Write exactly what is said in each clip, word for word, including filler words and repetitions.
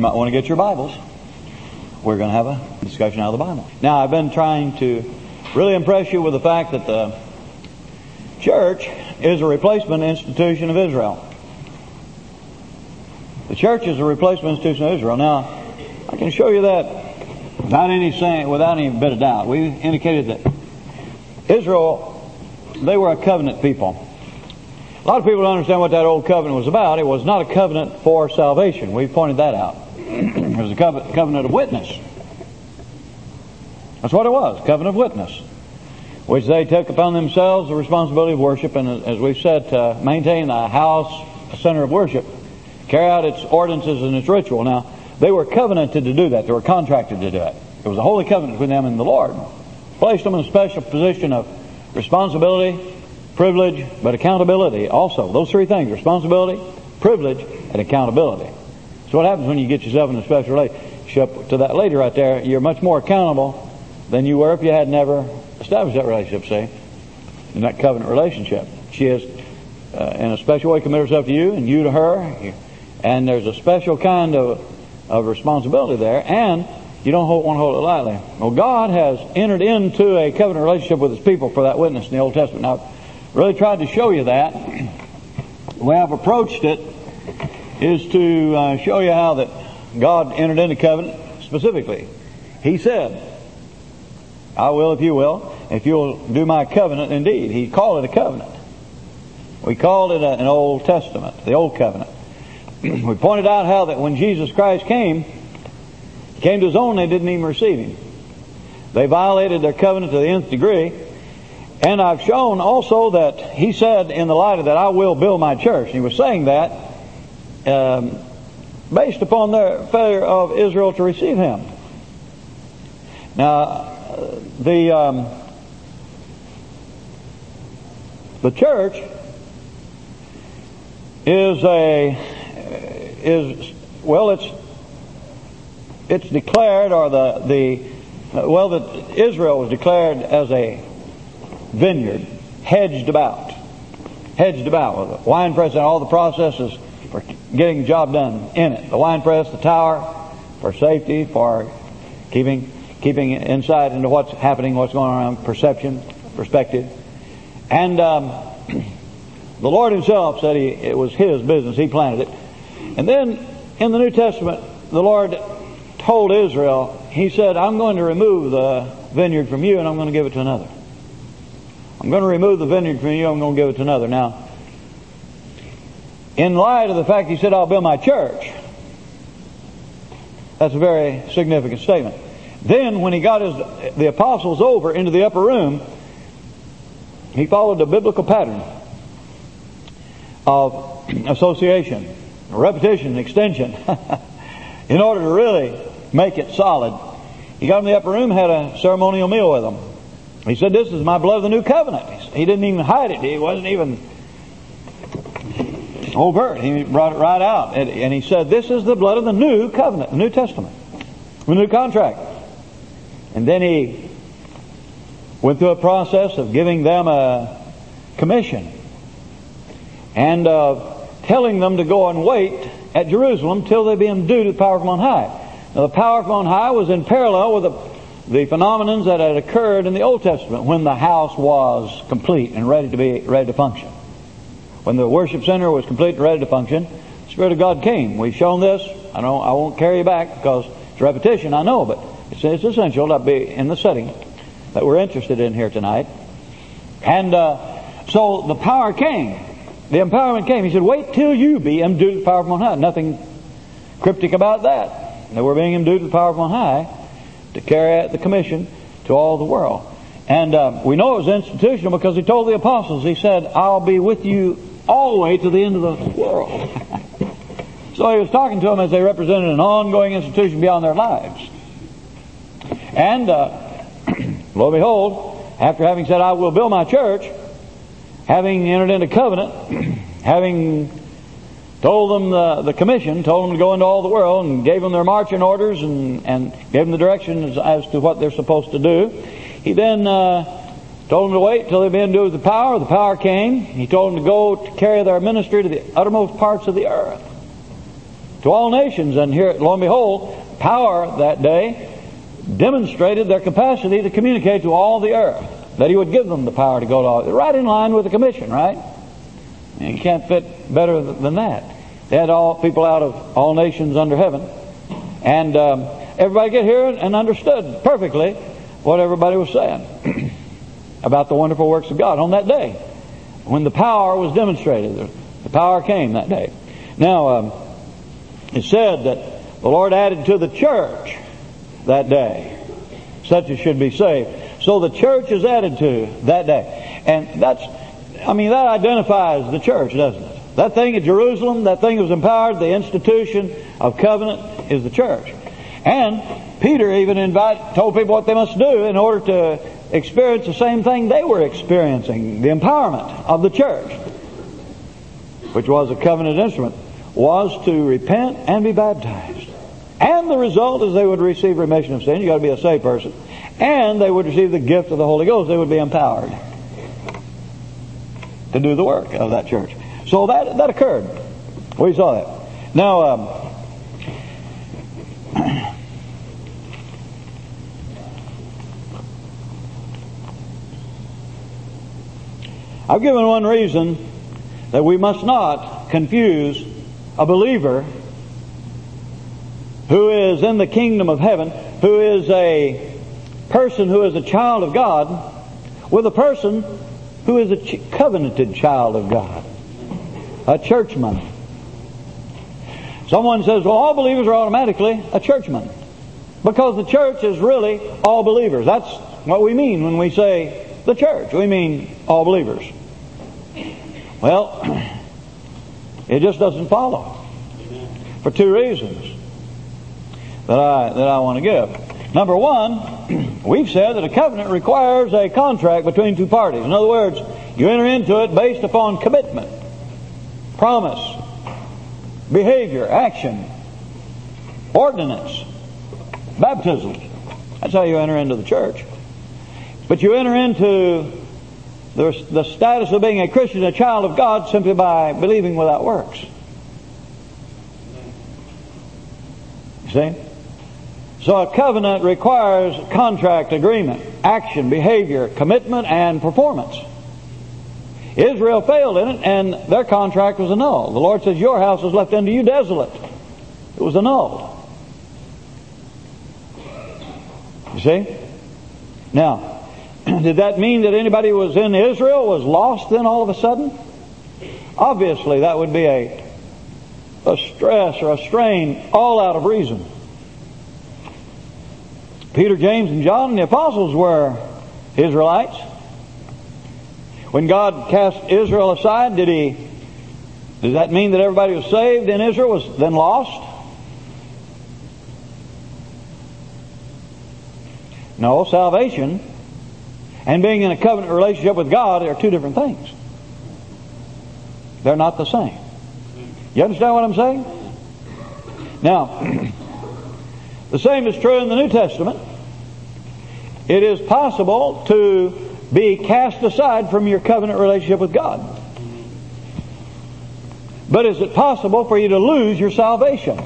might want to get your Bibles. We're going to have a discussion out of the Bible. Now, I've been trying to really impress you with the fact that the church is a replacement institution of Israel. The church is a replacement institution of Israel. Now, I can show you that without any saying, without any bit of doubt. We indicated that Israel, they were a covenant people. A lot of people don't understand what that old covenant was about. It was not a covenant for salvation. We pointed that out. It was a covenant of witness. That's what it was, covenant of witness, which they took upon themselves the responsibility of worship, and as we've said, to maintain the house, a center of worship, carry out its ordinances and its ritual. Now, they were covenanted to do that. They were contracted to do it. It was a holy covenant between them and the Lord. Placed them in a special position of responsibility, privilege, but accountability also. Those three things, responsibility, privilege, and accountability. So what happens when you get yourself in a special relationship to that lady right there? You're much more accountable than you were if you had never established that relationship, see, in that covenant relationship. She is uh, in a special way committed herself to you and you to her, and there's a special kind of, of responsibility there, and you don't hold, want to hold it lightly. Well, God has entered into a covenant relationship with His people for that witness in the Old Testament. Now, I've really tried to show you that. The way I've approached it is to uh, show you how that God entered into covenant specifically. He said, I will if you will, if you'll do my covenant indeed. He called it a covenant. We called it a, an Old Testament, the Old Covenant. We pointed out how that when Jesus Christ came, He came to His own, they didn't even receive Him. They violated their covenant to the nth degree. And I've shown also that He said in the light of that, I will build my church. He was saying that um, based upon their failure of Israel to receive Him. Now, the um, the church is a is well, it's it's declared, or the the uh, well, that Israel was declared as a vineyard, hedged about, hedged about with a wine press and all the processes for getting the job done in it. The wine press, the tower, for safety, for keeping keeping insight into what's happening, what's going on around, perception, perspective. And um, the Lord Himself said he, it was His business. He planted it. And then in the New Testament, the Lord told Israel, He said, I'm going to remove the vineyard from you and I'm going to give it to another. I'm going to remove the vineyard from you, I'm going to give it to another. Now, in light of the fact He said, I'll build my church, that's a very significant statement. Then, when He got his, the apostles over into the upper room, He followed the biblical pattern of association, repetition, extension, in order to really make it solid. He got in the upper room, had a ceremonial meal with them. He said, this is my blood of the new covenant. He didn't even hide it. He wasn't even overt. He brought it right out. And, and He said, this is the blood of the new covenant, the New Testament, the new contract. And then He went through a process of giving them a commission and uh, telling them to go and wait at Jerusalem till they be endued with power from on high. Now, the power from on high was in parallel with the, the phenomenons that had occurred in the Old Testament when the house was complete and ready to be ready to function. When the worship center was complete and ready to function, the Spirit of God came. We've shown this. I don't. I won't carry you back because it's repetition. I know, but it's, it's essential to be in the setting that we're interested in here tonight. And uh, so the power came. The empowerment came. He said, wait till you be endued with power from on high. Nothing cryptic about that. They were being endued with power from on high to carry out the commission to all the world. And uh, we know it was institutional because He told the apostles, He said, I'll be with you all the way to the end of the world. So He was talking to them as they represented an ongoing institution beyond their lives. And uh, lo and behold, after having said, I will build my church, having entered into covenant, having told them the, the commission, told them to go into all the world and gave them their marching orders and, and gave them the directions as to what they're supposed to do, He then uh, told them to wait till they'd been endued with the power. The power came. He told them to go to carry their ministry to the uttermost parts of the earth, to all nations. And here, lo and behold, power that day demonstrated their capacity to communicate to all the earth. That He would give them the power to go to all, right in line with the commission, right? And you can't fit better than that. They had all people out of all nations under heaven. And um, everybody get here and understood perfectly what everybody was saying about the wonderful works of God on that day, when the power was demonstrated. The power came that day. Now, um, it said that the Lord added to the church that day such as should be saved. So the church is added to that day. And that's, I mean, that identifies the church, doesn't it? That thing at Jerusalem, that thing that was empowered, the institution of covenant is the church. And Peter even invite, told people what they must do in order to experience the same thing they were experiencing. The empowerment of the church, which was a covenant instrument, was to repent and be baptized. And the result is they would receive remission of sin. You've got to be a saved person. And they would receive the gift of the Holy Ghost. They would be empowered to do the work of that church. So that that occurred. We saw that. Now, um, I've given one reason that we must not confuse a believer who is in the kingdom of heaven, who is a person who is a child of God, with a person who is a ch- covenanted child of God, a churchman. Someone says, well, all believers are automatically a churchman, because the church is really all believers. That's what we mean when we say the church. We mean all believers. Well, it just doesn't follow, for two reasons that I that I want to give. Number one, we've said that a covenant requires a contract between two parties. In other words, you enter into it based upon commitment, promise, behavior, action, ordinance, baptism. That's how you enter into the church. But you enter into the, the status of being a Christian, a child of God, simply by believing without works. You see? So a covenant requires contract, agreement, action, behavior, commitment, and performance. Israel failed in it, and their contract was annulled. The Lord says, your house is left unto you desolate. It was annulled. You see? Now, did that mean that anybody who was in Israel was lost then all of a sudden? Obviously, that would be a, a stress or a strain all out of reason. Peter, James, and John, and the apostles were Israelites. When God cast Israel aside, did He? Does that mean that everybody who was saved in Israel was then lost? No, salvation and being in a covenant relationship with God are two different things. They're not the same. You understand what I'm saying? Now, the same is true in the New Testament. It is possible to be cast aside from your covenant relationship with God. But is it possible for you to lose your salvation?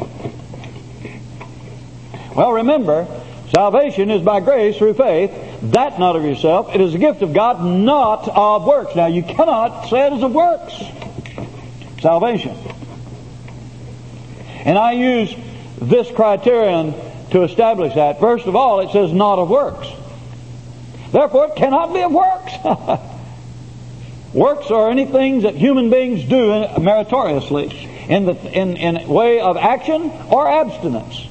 Well, remember, salvation is by grace through faith, that not of yourself. It is a gift of God, not of works. Now, you cannot say it is of works. Salvation. And I use this criterion to establish that. First of all, it says not of works. Therefore, it cannot be of works. Works are any things that human beings do meritoriously in the in, in way of action or abstinence.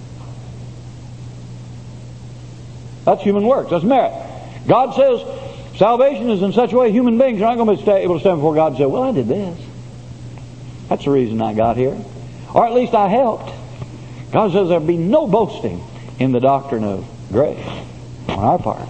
That's human works. That's merit. God says salvation is in such a way human beings are not going to be able to stand before God and say, well, I did this. That's the reason I got here. Or at least I helped. God says there'll be no boasting in the doctrine of grace on our part.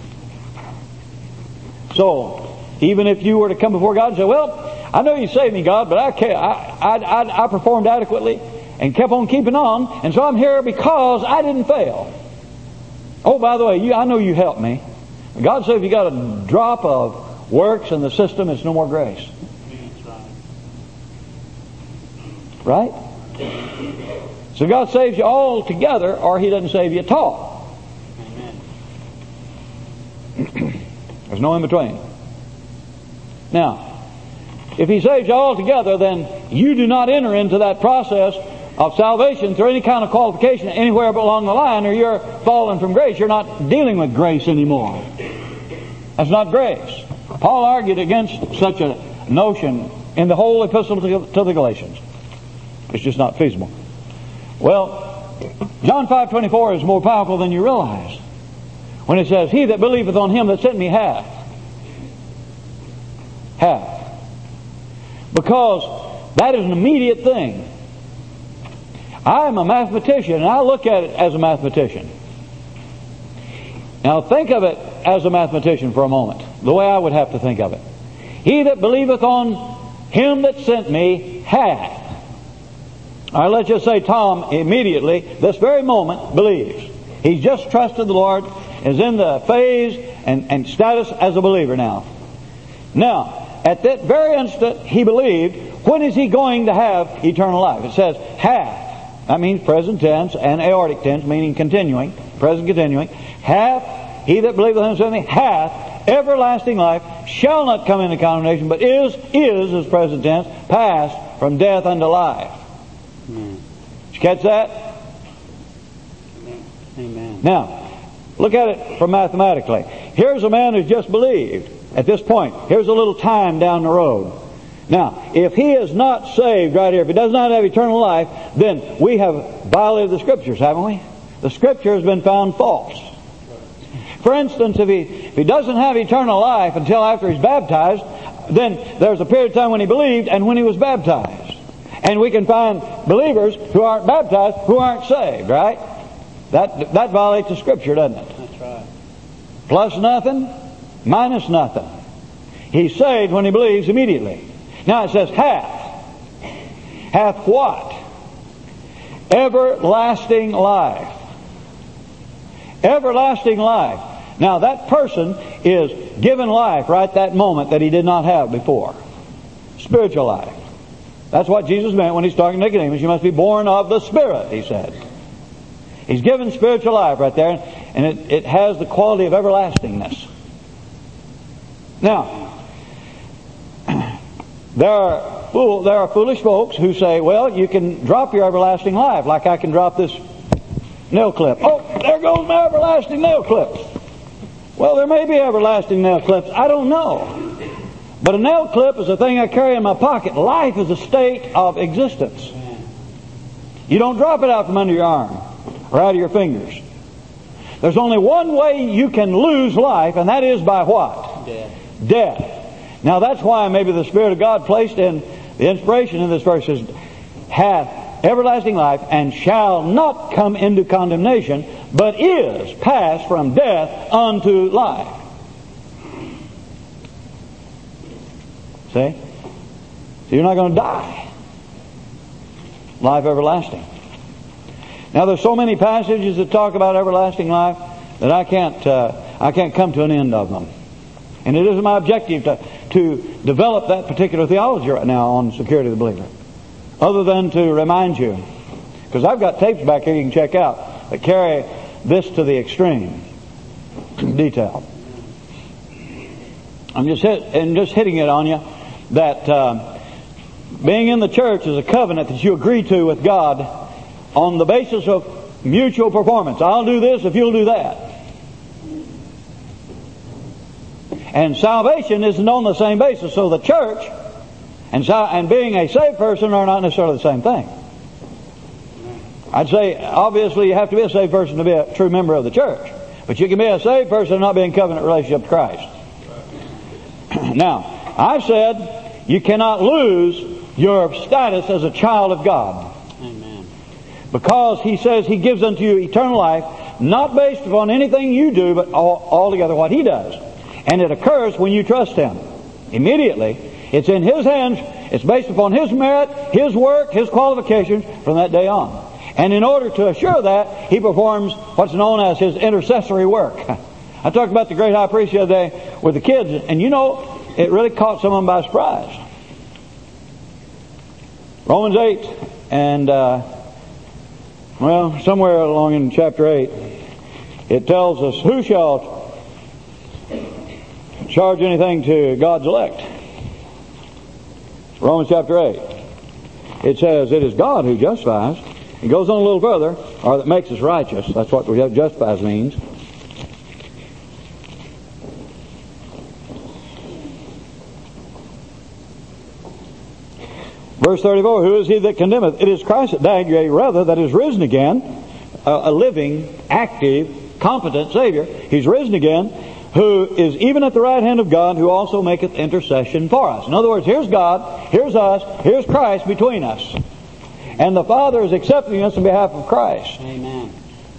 So, even if you were to come before God and say, well, I know you saved me, God, but I, can't, I, I, I, I performed adequately and kept on keeping on, and so I'm here because I didn't fail. Oh, by the way, you, I know you helped me. God said if you got a drop of works in the system, it's no more grace. Right? So God saves you all together, or He doesn't save you at all. Amen. There's no in between. Now, if He saves you all together, then you do not enter into that process of salvation through any kind of qualification anywhere along the line, or you're falling from grace. You're not dealing with grace anymore. That's not grace. Paul argued against such a notion in the whole epistle to the Galatians. It's just not feasible. Well, John five twenty-four is more powerful than you realize. When it says, He that believeth on Him that sent me hath. Hath. Because that is an immediate thing. I am a mathematician, and I look at it as a mathematician. Now think of it as a mathematician for a moment, the way I would have to think of it. He that believeth on Him that sent me hath. All right, let's just say Tom immediately, this very moment, believes. He's just trusted the Lord, is in the phase and, and status as a believer now. Now, at that very instant he believed, when is he going to have eternal life? It says hath. That means present tense and aortic tense, meaning continuing, present continuing. Hath, he that believeth on Him that sent me, hath everlasting life, shall not come into condemnation, but is, is, is present tense, passed from death unto life. Amen. Did you catch that? Amen. Now, look at it from mathematically. Here's a man who's just believed at this point. Here's a little time down the road. Now, if he is not saved right here, if he does not have eternal life, then we have violated the Scriptures, haven't we? The Scripture has been found false. For instance, if he, if he doesn't have eternal life until after he's baptized, then there's a period of time when he believed and when he was baptized. And we can find believers who aren't baptized who aren't saved, right? That, that violates the Scripture, doesn't it? That's right. Plus nothing, minus nothing. He's saved when he believes immediately. Now it says hath. Hath what? Everlasting life. Everlasting life. Now that person is given life right that moment that he did not have before. Spiritual life. That's what Jesus meant when He's talking to Nicodemus. You must be born of the Spirit, He said. He's given spiritual life right there, and it, it has the quality of everlastingness. Now, there are, fool, there are foolish folks who say, well, you can drop your everlasting life, like I can drop this nail clip. Oh, there goes my everlasting nail clip. Well, there may be everlasting nail clips. I don't know. But a nail clip is a thing I carry in my pocket. Life is a state of existence. You don't drop it out from under your arm or out of your fingers. There's only one way you can lose life, and that is by what? Death. Death. Now that's why maybe the Spirit of God placed in the inspiration in this verse says, hath everlasting life and shall not come into condemnation, but is passed from death unto life. See? So you're not going to die. Life everlasting. Now there's so many passages that talk about everlasting life that I can't uh, I can't come to an end of them. And it isn't my objective to, to develop that particular theology right now on security of the believer. Other than to remind you, because I've got tapes back here you can check out that carry this to the extreme detail. I'm just hit, and just hitting it on you that uh, being in the church is a covenant that you agree to with God on the basis of mutual performance. I'll do this if you'll do that. And salvation isn't on the same basis. So the church and, sal- and being a saved person are not necessarily the same thing. I'd say, obviously, you have to be a saved person to be a true member of the church. But you can be a saved person and not be in covenant relationship with Christ. Now, I've said you cannot lose your status as a child of God. Amen. Because He says He gives unto you eternal life, not based upon anything you do, but all, altogether what He does. And it occurs when you trust Him. Immediately. It's in His hands. It's based upon His merit, His work, His qualifications from that day on. And in order to assure that, He performs what's known as His intercessory work. I talked about the great high priest the other day with the kids, and you know, it really caught some of them by surprise. Romans eight and uh, Well, somewhere along in chapter eight, it tells us, who shall charge anything to God's elect? Romans chapter eight. It says, it is God who justifies. It goes on a little further, or that makes us righteous. That's what justifies means. Verse thirty-four, who is he that condemneth? It is Christ that died, yea, rather, that is risen again, a, a living, active, competent Savior. He's risen again, who is even at the right hand of God, who also maketh intercession for us. In other words, here's God, here's us, here's Christ between us. And the Father is accepting us on behalf of Christ. Amen.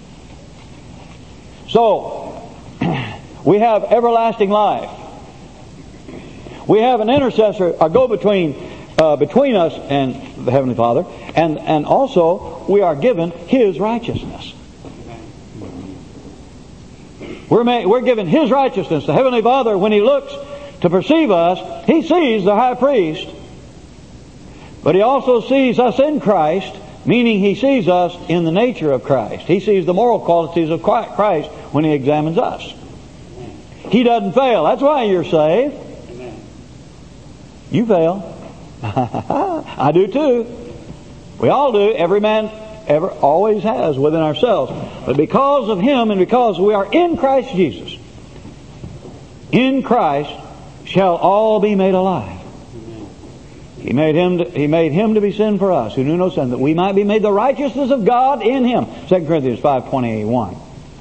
So, we have everlasting life. We have an intercessor, a go-between uh, between us and the Heavenly Father. And, and also, we are given His righteousness. We're, made, we're given His righteousness. The Heavenly Father, when He looks to perceive us, He sees the high priest. But He also sees us in Christ, meaning He sees us in the nature of Christ. He sees the moral qualities of Christ when He examines us. He doesn't fail. That's why you're saved. You fail. I do too. We all do. Every man ever always has within ourselves. But because of Him and because we are in Christ Jesus, in Christ shall all be made alive. He made him to, He made Him to be sin for us, who knew no sin, that we might be made the righteousness of God in Him. Second Corinthians five twenty-one.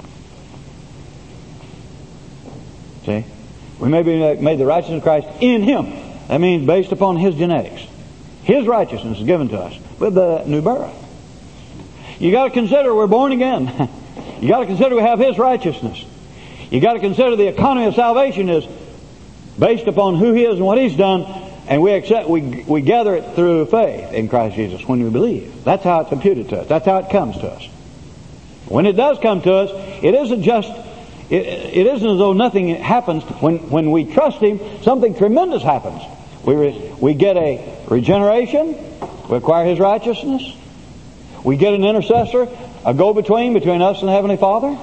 See? We may be made the righteousness of Christ in Him. That means based upon His genetics. His righteousness is given to us with the new birth. You got to consider we're born again. You got to consider we have His righteousness. You got to consider the economy of salvation is based upon who He is and what He's done, and we accept, we we gather it through faith in Christ Jesus when we believe. That's how it's imputed to us. That's how it comes to us. When it does come to us, it isn't just it, it isn't as though nothing happens. When when we trust Him, something tremendous happens. We re, we get a regeneration. We acquire His righteousness. We get an intercessor, a go-between between us and the Heavenly Father.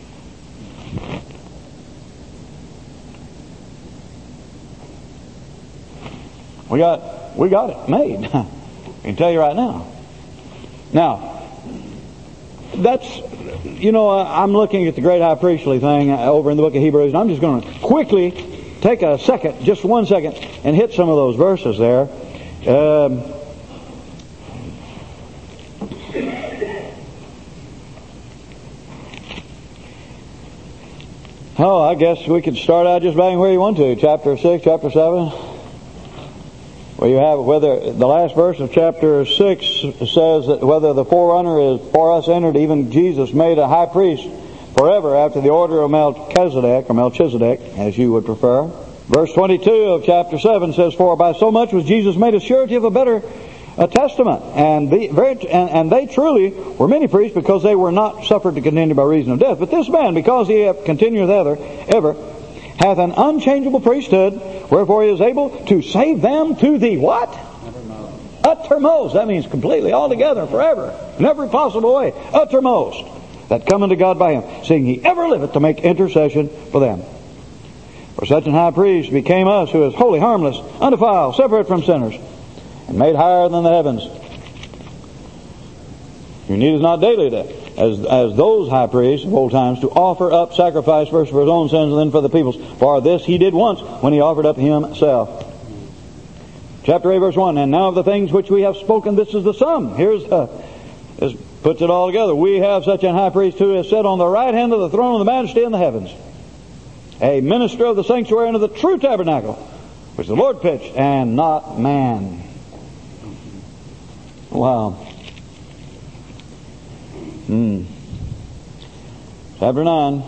We got we got it made. I can tell you right now. Now, that's, you know, I'm looking at the great high priestly thing over in the book of Hebrews, and I'm just going to quickly take a second, just one second, and hit some of those verses there. Um, oh, I guess we could start out just about where you want to. Chapter six, chapter seven. Well, you have whether the last verse of chapter six says that whether the forerunner is for us entered, even Jesus made a high priest forever after the order of Melchizedek, or Melchizedek, as you would prefer. Verse twenty-two of chapter seven says, for by so much was Jesus made a surety of a better a testament. And, the, very, and, and they truly were many priests, because they were not suffered to continue by reason of death. But this man, because he continueth ever, ever, hath an unchangeable priesthood, wherefore he is able to save them to the what? Uttermost. Uttermost. That means completely, altogether, forever, in every possible way. Uttermost. That come unto God by Him, seeing He ever liveth to make intercession for them. For such an high priest became us, who is holy, harmless, undefiled, separate from sinners, and made higher than the heavens. Your need is not daily to, as as those high priests of old times, to offer up sacrifice first for His own sins and then for the people's. For this He did once, when He offered up Himself. Chapter eight, verse one. And now of the things which we have spoken, this is the sum. Here's uh, this puts it all together. We have such an high priest who is set on the right hand of the throne of the majesty in the heavens, a minister of the sanctuary and of the true tabernacle, which the Lord pitched, and not man. Wow. Hmm. Chapter nine.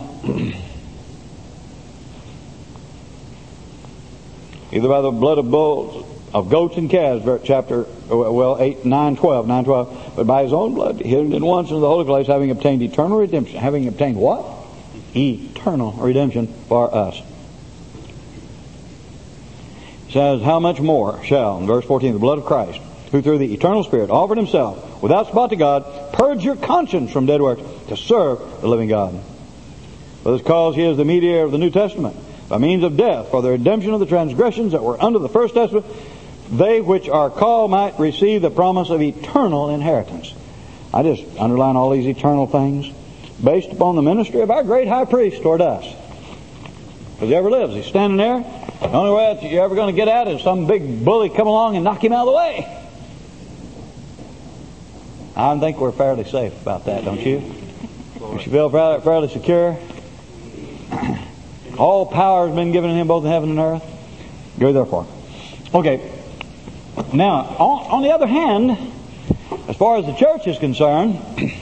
Either by the blood of bulls, of goats and calves, chapter, well, eight, nine, twelve, nine, twelve, but by His own blood, He entered once into the holy place, having obtained eternal redemption. Having obtained what? Eternal redemption for us. It says, how much more shall, in verse fourteen, the blood of Christ, who through the eternal Spirit offered himself without spot to God, purge your conscience from dead works to serve the living God. For this cause he is the mediator of the New Testament, by means of death, for the redemption of the transgressions that were under the first testament, they which are called might receive the promise of eternal inheritance. I just underline all these eternal things based upon the ministry of our great high priest toward us. Because he ever lives. He's standing there. The only way that you're ever going to get at is some big bully come along and knock him out of the way. I think we're fairly safe about that, don't you? You should feel fairly secure. All power has been given to him both in heaven and earth. Go therefore. Okay. Now, on, on the other hand, as far as the church is concerned,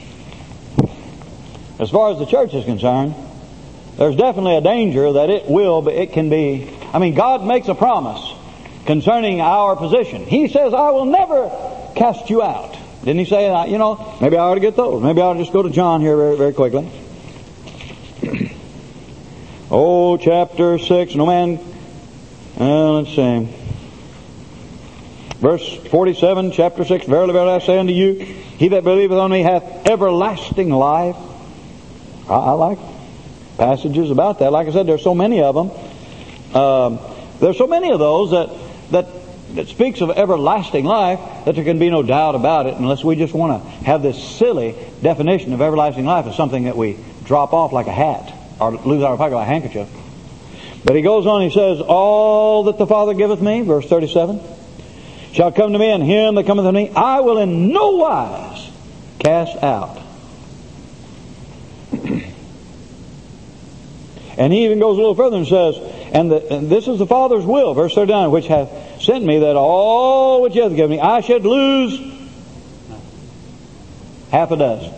as far as the church is concerned, there's definitely a danger that it will, but it can be. I mean, God makes a promise concerning our position. He says, I will never cast you out. Didn't he say, you know, maybe I ought to get those. Maybe I ought to just go to John here very, very quickly. Oh, chapter six. No man. Uh, let's see. Verse forty-seven, chapter six. Verily, verily, I say unto you, he that believeth on me hath everlasting life. I, I like passages about that. Like I said, there's so many of them. Um, there's so many of those that that that speaks of everlasting life that there can be no doubt about it, unless we just want to have this silly definition of everlasting life as something that we drop off like a hat or lose out of our pocket like a handkerchief. But he goes on, he says, all that the Father giveth me, verse thirty-seven, shall come to me, and him that cometh to me I will in no wise cast out. And he even goes a little further and says, and, the, and this is the Father's will, verse thirty-nine, which hath sent me, that all which he hath given me I should lose half a dozen.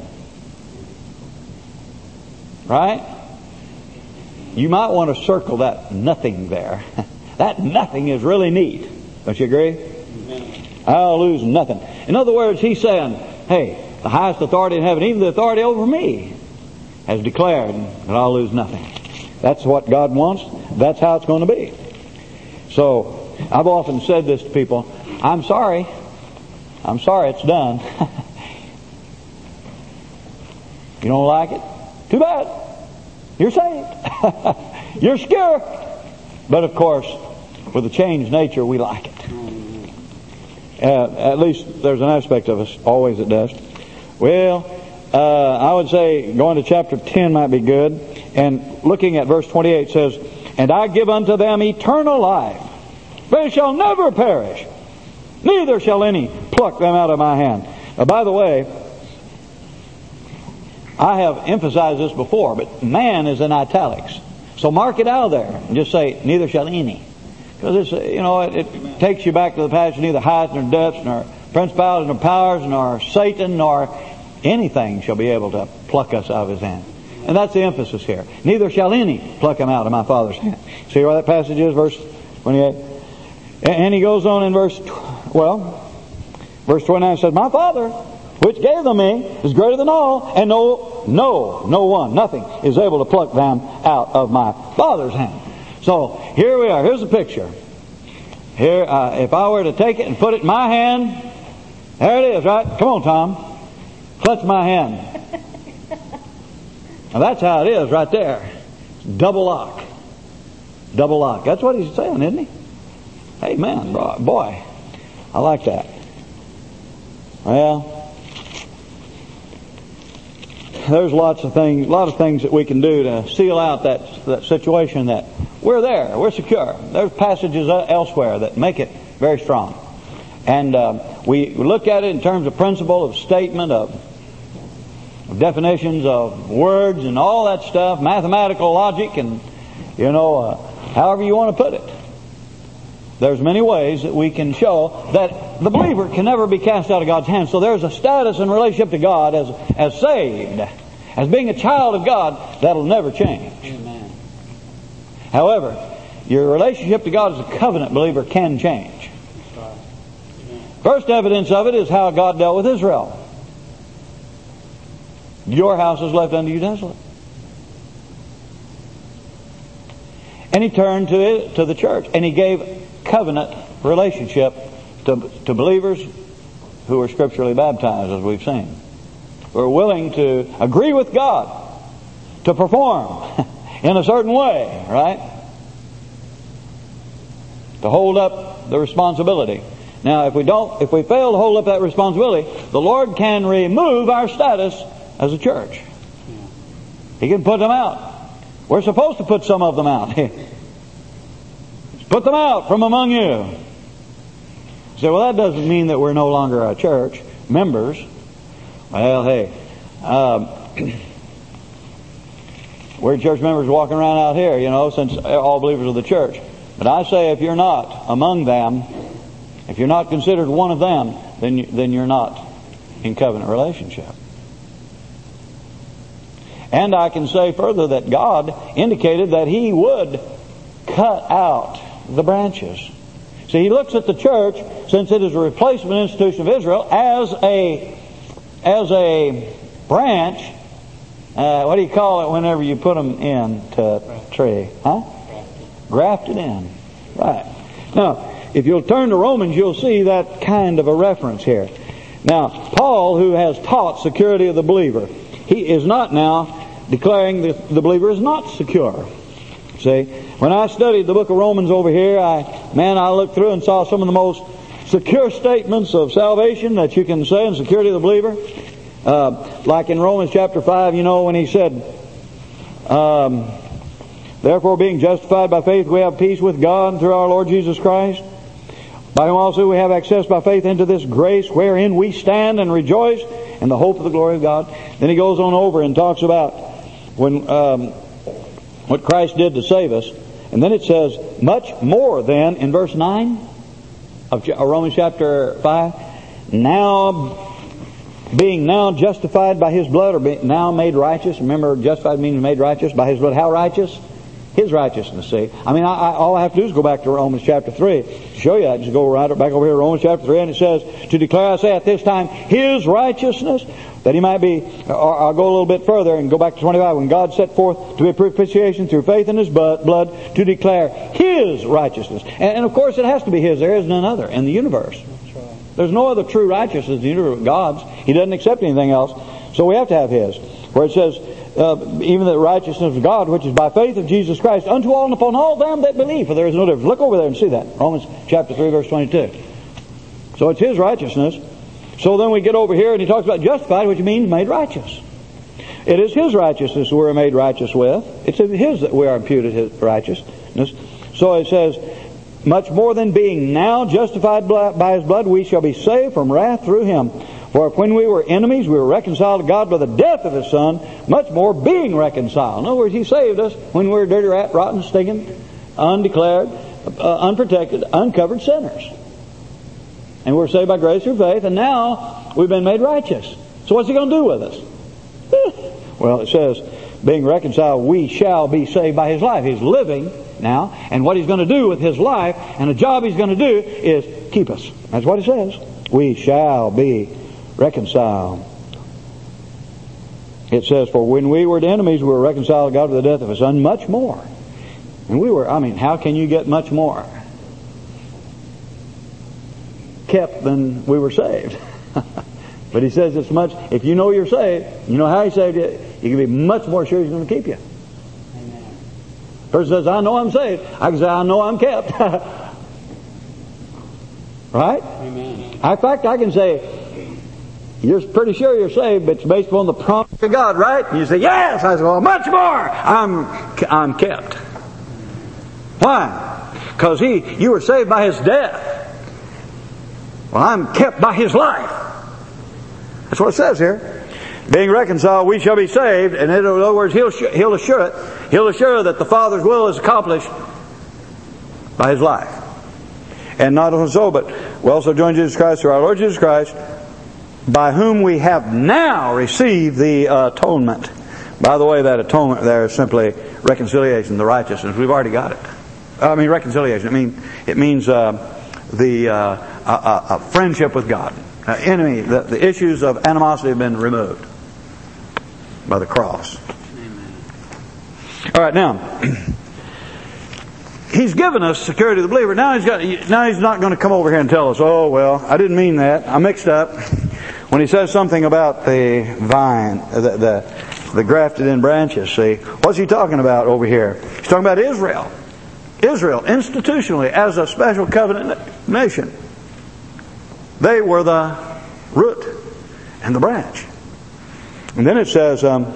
Right? You might want to circle that nothing there. That nothing is really neat. Don't you agree? Amen. I'll lose nothing. In other words, he's saying, hey, the highest authority in heaven, even the authority over me, has declared that I'll lose nothing. That's what God wants. That's how it's going to be. So, I've often said this to people, I'm sorry. I'm sorry it's done. You don't like it? Too bad. You're saved. You're secure. But of course, with a changed nature, we like it. Uh, at least there's an aspect of us, always it does. Well, uh, I would say going to chapter ten might be good. And looking at verse twenty-eight says, and I give unto them eternal life. They shall never perish, neither shall any pluck them out of my hand. Now, by the way, I have emphasized this before, but man is in italics. So mark it out of there and just say, neither shall any. Because it's, you know, it, it takes you back to the passage, neither height nor depth, nor principalities nor powers, nor Satan, nor anything shall be able to pluck us out of his hand. And that's the emphasis here. Neither shall any pluck him out of my Father's hand. See where that passage is, verse twenty-eight? And he goes on in verse, well, verse twenty-nine says, my Father, which gave them me, is greater than all, and no, no, no one, nothing is able to pluck them out of my Father's hand. So, here we are. Here's a picture. Here, uh, if I were to take it and put it in my hand, there it is, right? Come on, Tom. Clutch my hand. Now that's how it is right there. Double lock. Double lock. That's what he's saying, isn't he? Amen. Boy, I like that. Well, there's lots of things, a lot of things that we can do to seal out that, that situation that we're there, we're secure. There's passages elsewhere that make it very strong. And uh, we look at it in terms of principle, of statement, of definitions of words and all that stuff, mathematical logic, and you know, uh, however you want to put it. There's many ways that we can show that the believer can never be cast out of God's hand. So there's a status in relationship to God as as saved, as being a child of God, that'll never change. Amen. However, your relationship to God as a covenant believer can change. Right. First evidence of it is how God dealt with Israel. Your house is left unto you desolate. And he turned to it, to the church, and he gave covenant relationship to, to believers who are scripturally baptized, as we've seen. We're willing to agree with God to perform in a certain way, right? To hold up the responsibility. Now, if we don't, if we fail to hold up that responsibility, the Lord can remove our status as a church. He can put them out. We're supposed to put some of them out. Put them out from among you. You say, well, that doesn't mean that we're no longer a church, members. Well, hey, um, we're church members walking around out here, you know, since all believers of the church. But I say, if you're not among them, if you're not considered one of them, then you, then you're not in covenant relationship. And I can say further that God indicated that He would cut out the branches. See, He looks at the church, since it is a replacement institution of Israel, as a as a branch. Uh, what do you call it whenever you put them into a tree? Huh? Grafted in. Right. Now, if you'll turn to Romans, you'll see that kind of a reference here. Now, Paul, who has taught security of the believer, he is not now declaring that the believer is not secure. See, when I studied the book of Romans over here, I, man, I looked through and saw some of the most secure statements of salvation that you can say in security of the believer. Uh, like in Romans chapter five, you know, when he said, um, therefore being justified by faith, we have peace with God through our Lord Jesus Christ, by whom also we have access by faith into this grace wherein we stand and rejoice in the hope of the glory of God. Then he goes on over and talks about when um, what Christ did to save us. And then it says, much more than, in verse nine of Romans chapter five, now being now justified by His blood, or being now made righteous. Remember, justified means made righteous by His blood. How righteous? His righteousness, see. I mean, I, I, all I have to do is go back to Romans chapter three to show you that. Just go right back over here to Romans chapter three, and it says, to declare, I say, at this time, His righteousness, that He might be, or I'll go a little bit further and go back to twenty-five, when God set forth to be a propitiation through faith in His blood, to declare His righteousness. And, and of course, it has to be His. There is none other in the universe. There's no other true righteousness in the universe but God's. He doesn't accept anything else. So we have to have His. Where it says, uh, even the righteousness of God, which is by faith of Jesus Christ, unto all and upon all them that believe. For there is no difference. Look over there and see that. Romans chapter three, verse twenty-two. So it's His righteousness. So then we get over here and he talks about justified, which means made righteous. It is His righteousness we're made righteous with. It's His that we are imputed His righteousness. So it says, much more than being now justified by His blood, we shall be saved from wrath through Him. For if when we were enemies, we were reconciled to God by the death of His Son, much more being reconciled. In other words, He saved us when we were dirty, rat, rotten, stinking, undeclared, uh, unprotected, uncovered sinners. And we're saved by grace through faith, and now we've been made righteous. So what's He going to do with us? Well, it says, being reconciled, we shall be saved by His life. He's living now, and what He's going to do with His life, and the job He's going to do is keep us. That's what it says. We shall be reconciled. It says, for when we were enemies, we were reconciled to God with the death of His Son, much more. And we were, I mean, how can you get much more kept than we were saved? But He says it's much, if you know you're saved, you know how He saved you, you can be much more sure He's going to keep you. Amen. Person says, I know I'm saved. I can say, I know I'm kept. Right? Amen. In fact, I can say, you're pretty sure you're saved, but it's based upon the promise of God, right? And you say, yes! I say, well, much more! I'm, I'm kept. Why? Because He, you were saved by His death. Well, I'm kept by His life. That's what it says here. Being reconciled, we shall be saved. And in other words, He'll, he'll assure it. He'll assure that the Father's will is accomplished by His life. And not only so, but we also join Jesus Christ through our Lord Jesus Christ, by whom we have now received the atonement. By the way, that atonement there is simply reconciliation, the righteousness. We've already got it. I mean, reconciliation. I mean, it means uh, the uh, a, a, a friendship with God. Uh, enemy, the, the issues of animosity have been removed by the cross. Amen. All right, now, He's given us security of the believer. Now he's got. Now he's not going to come over here and tell us, "Oh well, I didn't mean that. I mixed up." When he says something about the vine, the the, the grafted in branches. See, what's he talking about over here? He's talking about Israel. Israel, institutionally, as a special covenant nation. They were the root and the branch. And then it says. Um,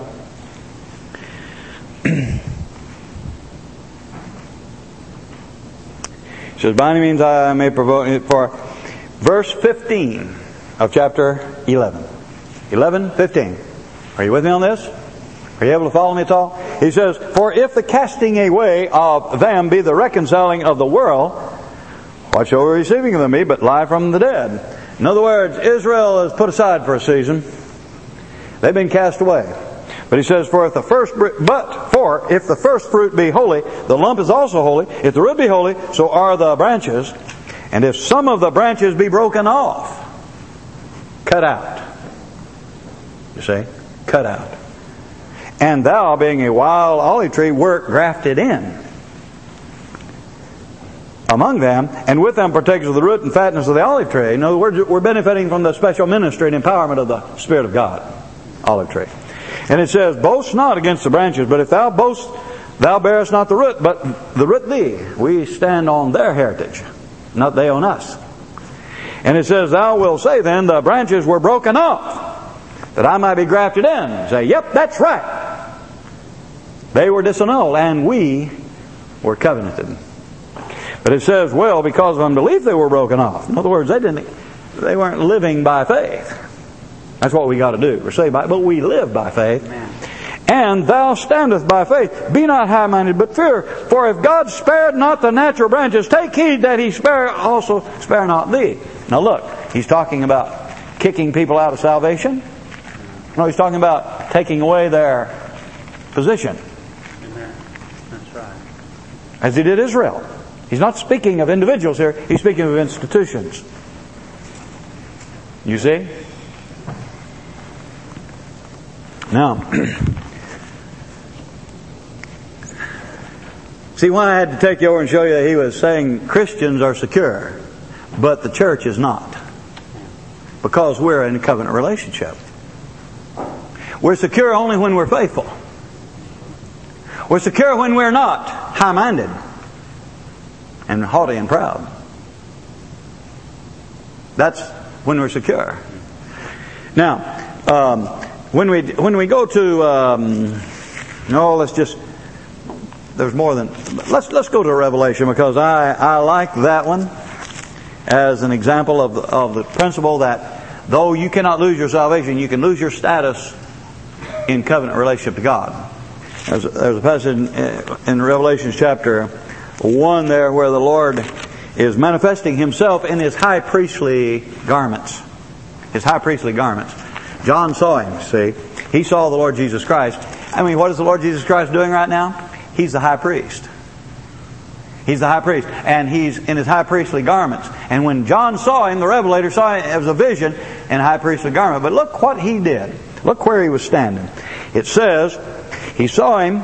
It says, by any means I may provoke, for verse fifteen of chapter eleven. eleven, fifteen. Are you with me on this? Are you able to follow me at all? He says, for if the casting away of them be the reconciling of the world, what shall we receiving of them be but life from the dead? In other words, Israel is put aside for a season. They've been cast away. But he says, for if the first, but for if the first fruit be holy, the lump is also holy. If the root be holy, so are the branches. And if some of the branches be broken off, cut out. You see, cut out. And thou, being a wild olive tree, wert grafted in among them, and with them partakers of the root and fatness of the olive tree. In other words, we're benefiting from the special ministry and empowerment of the Spirit of God. Olive tree. And it says, boast not against the branches, but if thou boast, thou bearest not the root, but the root thee. We stand on their heritage, not they on us. And it says, thou wilt say then, the branches were broken off, that I might be grafted in. Say, yep, that's right. They were disannulled, and we were covenanted. But it says, well, because of unbelief they were broken off. In other words, they didn't, they weren't living by faith. That's what we got to do. We're saved by, but we live by faith. Amen. And thou standest by faith. Be not high-minded, but fear. For if God spared not the natural branches, take heed that He spare also spare not thee. Now look, He's talking about kicking people out of salvation. No, He's talking about taking away their position. Amen. That's right. As He did Israel. He's not speaking of individuals here. He's speaking of institutions. You see? Now, see, why I had to take you over and show you that he was saying Christians are secure, but the church is not. Because we're in a covenant relationship. We're secure only when we're faithful. We're secure when we're not high-minded and haughty and proud. That's when we're secure. Now, um, when we when we go to um, no, let's just there's more than let's let's go to Revelation, because I I like that one as an example of the, of the principle that though you cannot lose your salvation, you can lose your status in covenant relationship to God. There's a, there's a passage in, in Revelation chapter one there where the Lord is manifesting Himself in His high priestly garments. His high priestly garments. John saw Him, see. He saw the Lord Jesus Christ. I mean, what is the Lord Jesus Christ doing right now? He's the high priest. He's the high priest. And He's in His high priestly garments. And when John saw Him, the Revelator saw Him as a vision in a high priestly garment. But look what He did. Look where He was standing. It says, He saw Him...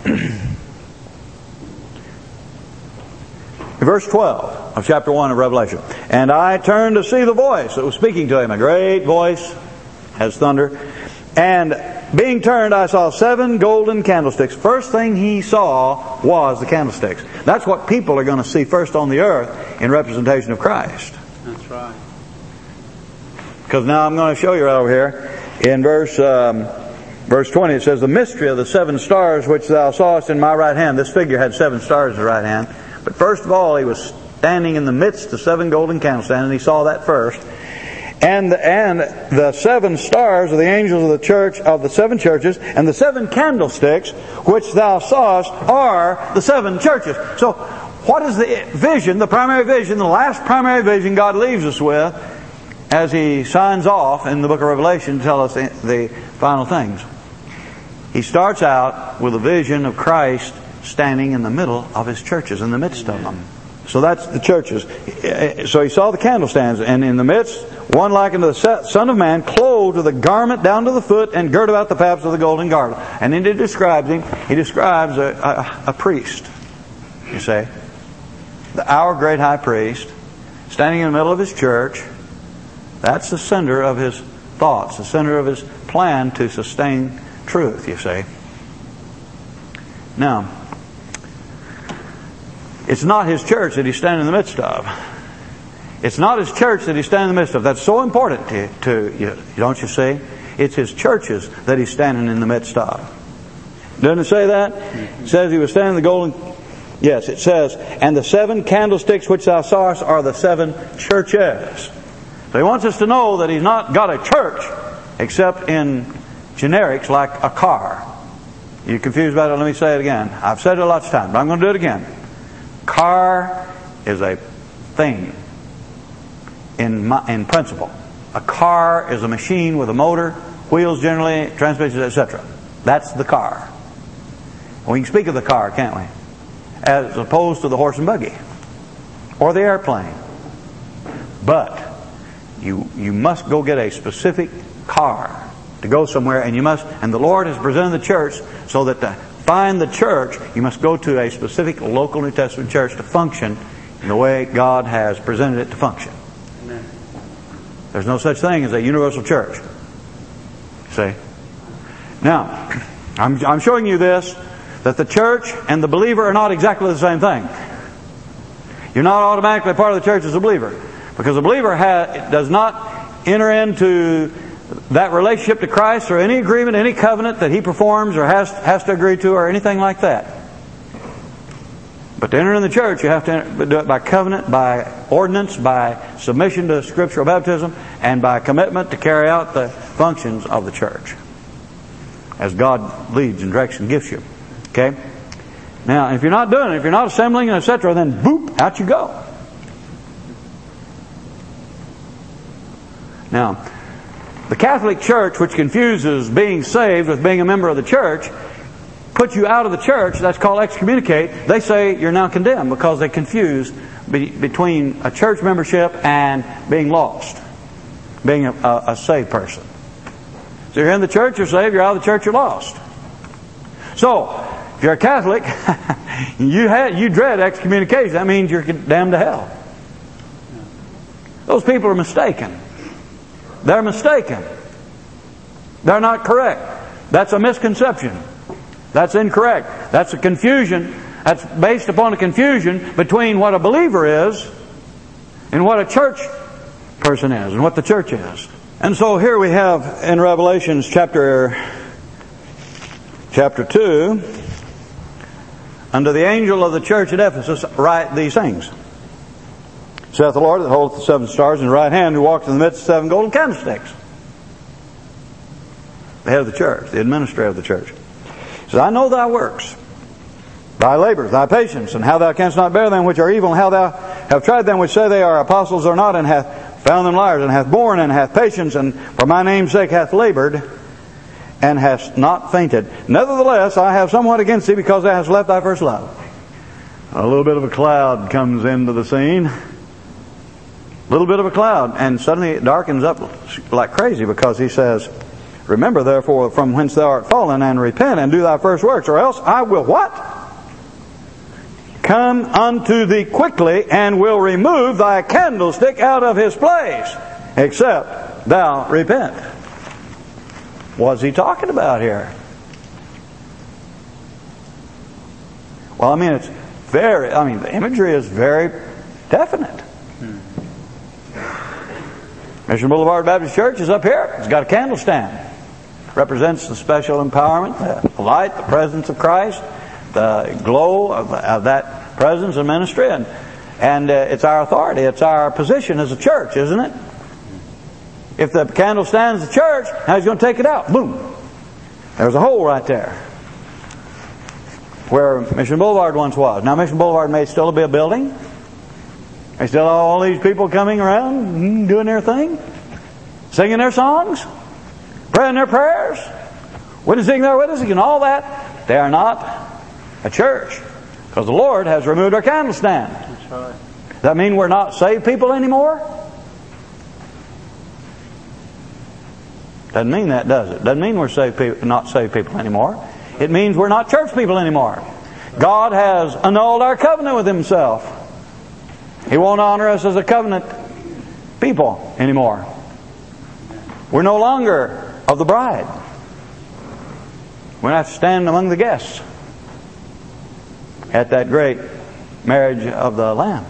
Verse twelve of chapter one of Revelation. And I turned to see the voice that was speaking to him, a great voice, as thunder. And being turned, I saw seven golden candlesticks. First thing he saw was the candlesticks. That's what people are going to see first on the earth in representation of Christ. That's right. Because now I'm going to show you right over here. In verse um, verse twenty, it says, the mystery of the seven stars which thou sawest in my right hand. This figure had seven stars in his right hand. But first of all, he was standing in the midst of seven golden candlesticks, and he saw that first. And the, and the seven stars are the angels of the church of the seven churches, and the seven candlesticks which thou sawest are the seven churches. So, what is the vision, the primary vision, the last primary vision God leaves us with as He signs off in the book of Revelation to tell us the, the final things? He starts out with a vision of Christ standing in the middle of His churches, in the midst of them. So that's the churches. So he saw the candlestands, and in the midst, one likened to the Son of Man, clothed with a garment down to the foot, and girt about the paps of the golden garland. And then he describes him. He describes a, a, a priest. You say, our great high priest, standing in the middle of His church. That's the center of His thoughts, the center of His plan to sustain truth, you see. Now, it's not His church that He's standing in the midst of. It's not His church that He's standing in the midst of. That's so important to, to you, don't you see? It's His churches that He's standing in the midst of. Doesn't it say that? It says He was standing in the golden... Yes, it says, and the seven candlesticks which thou sawest are the seven churches. So He wants us to know that He's not got a church except in generics like a car. You're confused about it? Let me say it again. I've said it lots of times, but I'm going to do it again. Car is a thing in, in principle. A car is a machine with a motor, wheels generally, transmissions, et cetera. That's the car. We can speak of the car, can't we? As opposed to the horse and buggy or the airplane. But you you must go get a specific car to go somewhere, and you must and the Lord has presented the church so that to find the church you must go to a specific local New Testament church to function in the way God has presented it to function. Amen. There's no such thing as a universal church. See? Now, I'm I'm showing you this, that the church and the believer are not exactly the same thing. You're not automatically part of the church as a believer. Because a believer ha- does not enter into that relationship to Christ or any agreement, any covenant that he performs or has, has to agree to or anything like that. But to enter in the church, you have to enter, do it by covenant, by ordinance, by submission to scriptural baptism, and by commitment to carry out the functions of the church as God leads and directs and gives you. Okay? Now, if you're not doing it, if you're not assembling, et cetera, then boop, out you go. Now, the Catholic Church, which confuses being saved with being a member of the church, puts you out of the church. That's called excommunicate. They say you're now condemned because they confuse be, between a church membership and being lost, being a, a, a saved person. So you're in the church, you're saved. You're out of the church, you're lost. So, if you're a Catholic, you had, you dread excommunication. That means you're damned to hell. Those people are mistaken. They're mistaken. They're not correct. That's a misconception. That's incorrect. That's a confusion. That's based upon a confusion between what a believer is and what a church person is and what the church is. And so here we have in Revelations chapter chapter two, unto the angel of the church at Ephesus write these things. Saith the Lord that holdeth the seven stars in his right hand, who walketh in the midst of seven golden candlesticks. The head of the church, the administrator of the church. He says, I know thy works, thy labors, thy patience, and how thou canst not bear them which are evil, and how thou have tried them which say they are apostles or not, and hath found them liars, and hath borne, and hath patience, and for my name's sake hath labored, and hast not fainted. Nevertheless, I have somewhat against thee, because thou hast left thy first love. A little bit of a cloud comes into the scene. A little bit of a cloud, and suddenly it darkens up like crazy, because he says, remember therefore from whence thou art fallen, and repent, and do thy first works, or else I will what? Come unto thee quickly, and will remove thy candlestick out of his place, except thou repent. What's he talking about here? Well, I mean, it's very, I mean, the imagery is very definite. Mission Boulevard Baptist Church is up here. It's got a candle stand. Represents the special empowerment, the light, the presence of Christ, the glow of, of that presence and ministry. And, and uh, it's our authority. It's our position as a church, isn't it? If the candle stands the church, now he's going to take it out. Boom. There's a hole right there where Mission Boulevard once was. Now Mission Boulevard may still be a building. There's still all these people coming around, doing their thing, singing their songs, praying their prayers, witnessing their witnessing, and all that. They are not a church, because the Lord has removed our candle stand. That's right. Does that mean we're not saved people anymore? Doesn't mean that, does it? Doesn't mean we're saved people, not saved people anymore. It means we're not church people anymore. God has annulled our covenant with Himself. He won't honor us as a covenant people anymore. We're no longer of the bride. We're not to stand among the guests at that great marriage of the Lamb.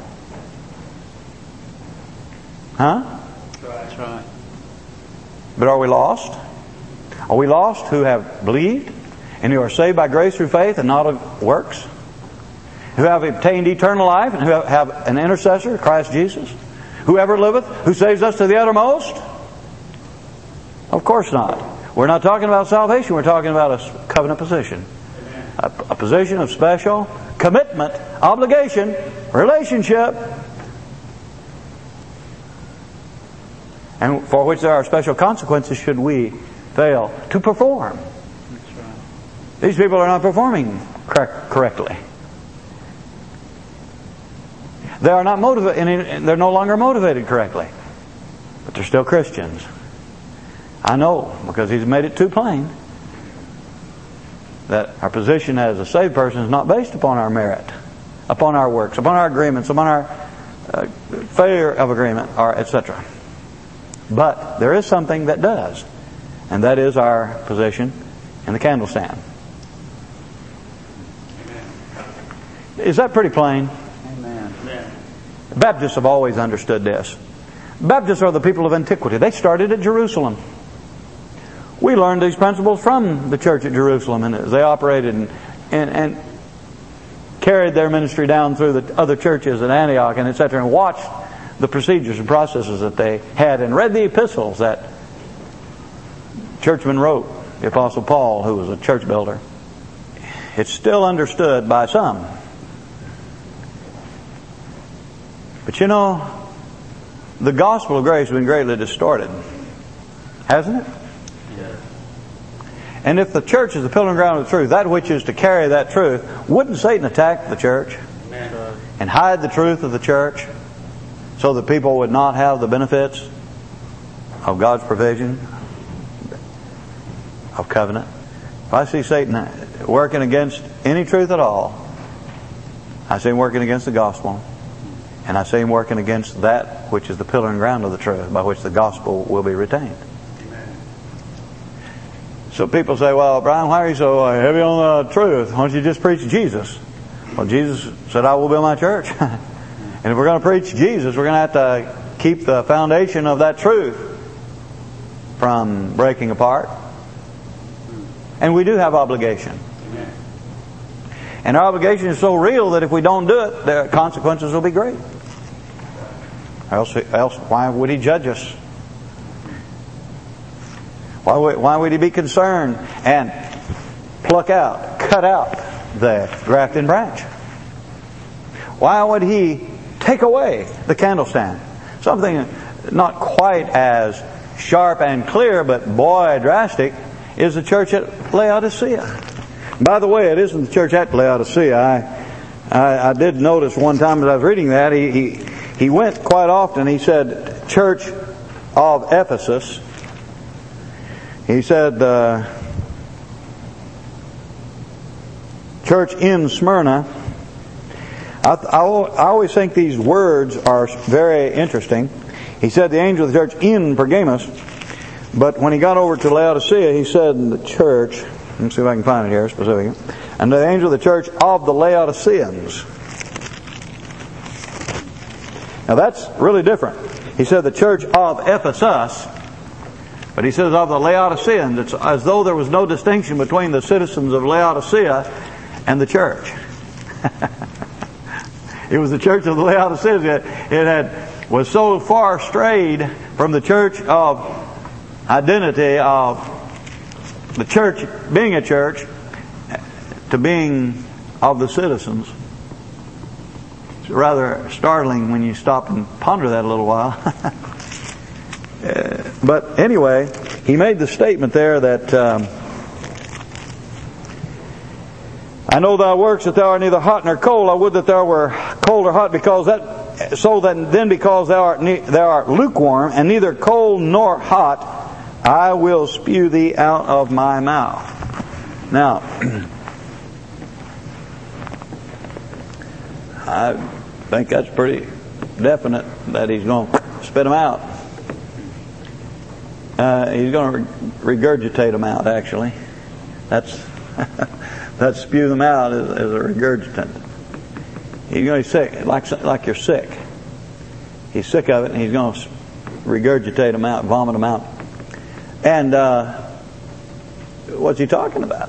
Huh? That's right. But are we lost? Are we lost who have believed and who are saved by grace through faith and not of works? Who have obtained eternal life and who have an intercessor, Christ Jesus? Whoever liveth, who saves us to the uttermost? Of course not. We're not talking about salvation. We're talking about a covenant position. A, a position of special commitment, obligation, relationship, and for which there are special consequences should we fail to perform. That's right. These people are not performing correct, correctly. They are not motivated. They're no longer motivated correctly, but they're still Christians. I know, because He's made it too plain that our position as a saved person is not based upon our merit, upon our works, upon our agreements, upon our uh, failure of agreement, or et cetera. But there is something that does, and that is our position in the candlestand. Is that pretty plain? Amen. Amen. Baptists have always understood this. Baptists are the people of antiquity. They started at Jerusalem. We learned these principles from the church at Jerusalem, and as they operated and, and, and carried their ministry down through the other churches at Antioch and et cetera, and watched the procedures and processes that they had, and read the epistles that churchmen wrote, the Apostle Paul, who was a church builder. It's still understood by some. But you know, the gospel of grace has been greatly distorted, hasn't it? Yes. And if the church is the pillar and ground of the truth, that which is to carry that truth, wouldn't Satan attack the church Amen. and hide the truth of the church so that people would not have the benefits of God's provision, of covenant? If I see Satan working against any truth at all, I see him working against the gospel. And I see him working against that which is the pillar and ground of the truth, by which the gospel will be retained. Amen. So people say, well, Brian, why are you so heavy on the truth? Why don't you just preach Jesus? Well, Jesus said, I will build my church. And if we're going to preach Jesus, we're going to have to keep the foundation of that truth from breaking apart. And we do have obligation. Amen. And our obligation is so real that if we don't do it, the consequences will be great. Else, else why would He judge us? Why would, why would He be concerned and pluck out, cut out the grafted branch? Why would He take away the candlestand? Something not quite as sharp and clear, but boy, drastic, is the church at Laodicea. By the way, it isn't the church at Laodicea. I, I, I did notice one time as I was reading that, he, he, he went quite often, he said, Church of Ephesus. He said, uh, Church in Smyrna. I, I, I always think these words are very interesting. He said the angel of the church in Pergamos, but when he got over to Laodicea, he said in the church, let me see if I can find it here specifically. And the angel of the church of the Laodiceans. Now that's really different. He said the church of Ephesus, but he says of the Laodiceans. It's as though there was no distinction between the citizens of Laodicea and the church. It was the church of the Laodiceans. It had was so far strayed from the church of identity of the church being a church to being of the citizens. It's rather startling when you stop and ponder that a little while. uh, but anyway, he made the statement there that um, I know thy works, that thou art neither hot nor cold. I would that thou were cold or hot, because that so that then because thou art ne- thou art lukewarm and neither cold nor hot, I will spew thee out of my mouth. Now, I think that's pretty definite that he's going to spit them out. Uh, he's going to regurgitate them out, actually. That's that's spew them out as, as a regurgitant. He's going to be sick, like, like you're sick. He's sick of it, and he's going to regurgitate them out, vomit them out. And uh, what's he talking about?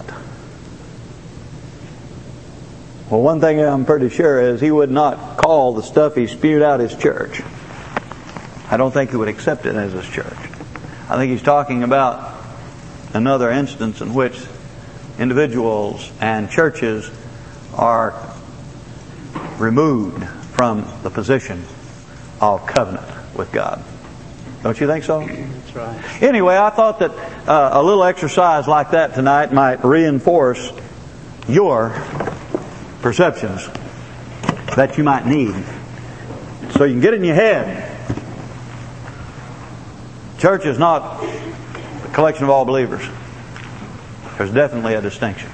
Well, one thing I'm pretty sure is he would not call the stuff he spewed out his church. I don't think he would accept it as his church. I think he's talking about another instance in which individuals and churches are removed from the position of covenant with God. Don't you think so? That's right. Anyway, I thought that uh, a little exercise like that tonight might reinforce your perceptions that you might need, so you can get it in your head. Church is not a collection of all believers. There's definitely a distinction.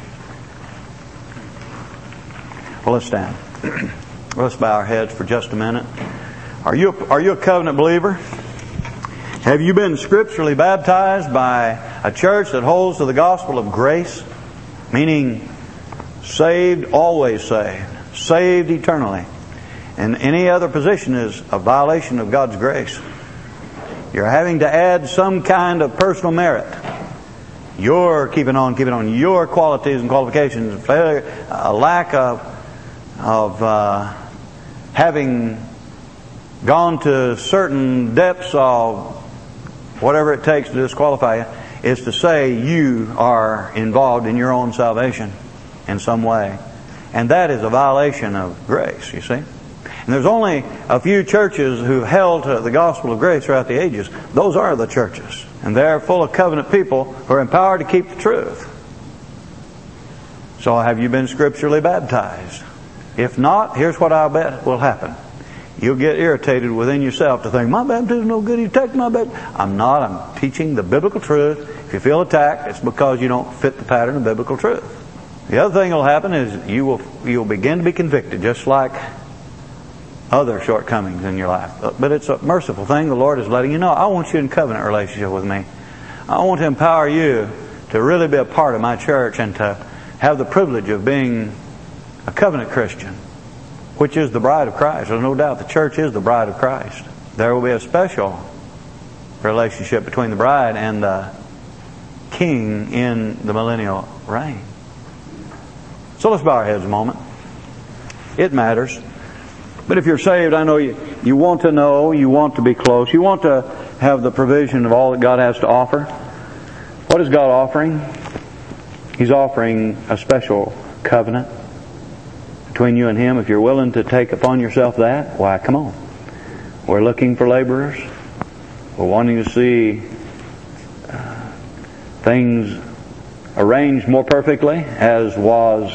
Well, let's stand. Let's bow our heads for just a minute. Are you are you a covenant believer? Have you been scripturally baptized by a church that holds to the gospel of grace, meaning saved, always saved, saved eternally? And any other position is a violation of God's grace. You're having to add some kind of personal merit. You're keeping on, keeping on your qualities and qualifications, a lack of of uh, having gone to certain depths of whatever it takes to disqualify you, is to say you are involved in your own salvation in some way. And that is a violation of grace, you see. And there's only a few churches who've held to the gospel of grace throughout the ages. Those are the churches. And they're full of covenant people who are empowered to keep the truth. So have you been scripturally baptized? If not, here's what I'll bet will happen. You'll get irritated within yourself to think, my baptism is no good, you take my baptism. I'm not, I'm teaching the biblical truth. If you feel attacked, it's because you don't fit the pattern of biblical truth. The other thing that will happen is you will you'll begin to be convicted, just like other shortcomings in your life. But it's a merciful thing. The Lord is letting you know, I want you in covenant relationship with me. I want to empower you to really be a part of my church and to have the privilege of being a covenant Christian, which is the bride of Christ. There's no doubt the church is the bride of Christ. There will be a special relationship between the bride and the king in the millennial reign. So let's bow our heads a moment. It matters. But if you're saved, I know you, you want to know, you want to be close, you want to have the provision of all that God has to offer. What is God offering? He's offering a special covenant between you and Him. If you're willing to take upon yourself that, why, come on. We're looking for laborers. We're wanting to see uh, things arranged more perfectly, as was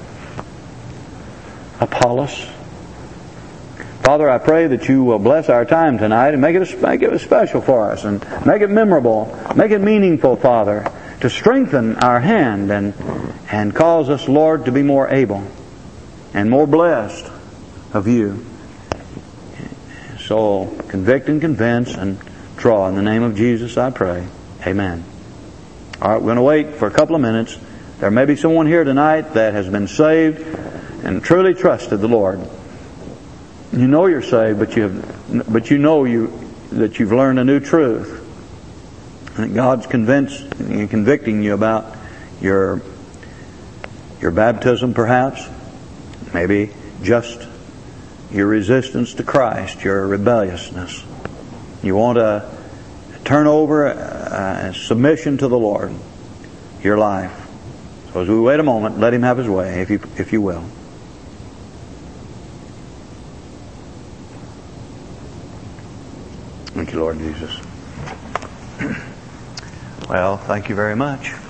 Apollos. Father, I pray that you will bless our time tonight and make it, make it special for us and make it memorable, make it meaningful, Father, to strengthen our hand and, and cause us, Lord, to be more able and more blessed of you. So convict and convince and draw. In the name of Jesus, I pray. Amen. All right, we're going to wait for a couple of minutes. There may be someone here tonight that has been saved and truly trusted the Lord. You know you're saved, but you have, but you know you that you've learned a new truth, and that God's convinced and convicting you about your your baptism, perhaps, maybe just your resistance to Christ, your rebelliousness. You want to turn over uh, submission to the Lord, your life. So as we wait a moment, let Him have His way, if you if you will. Thank you, Lord Jesus. Well, thank you very much.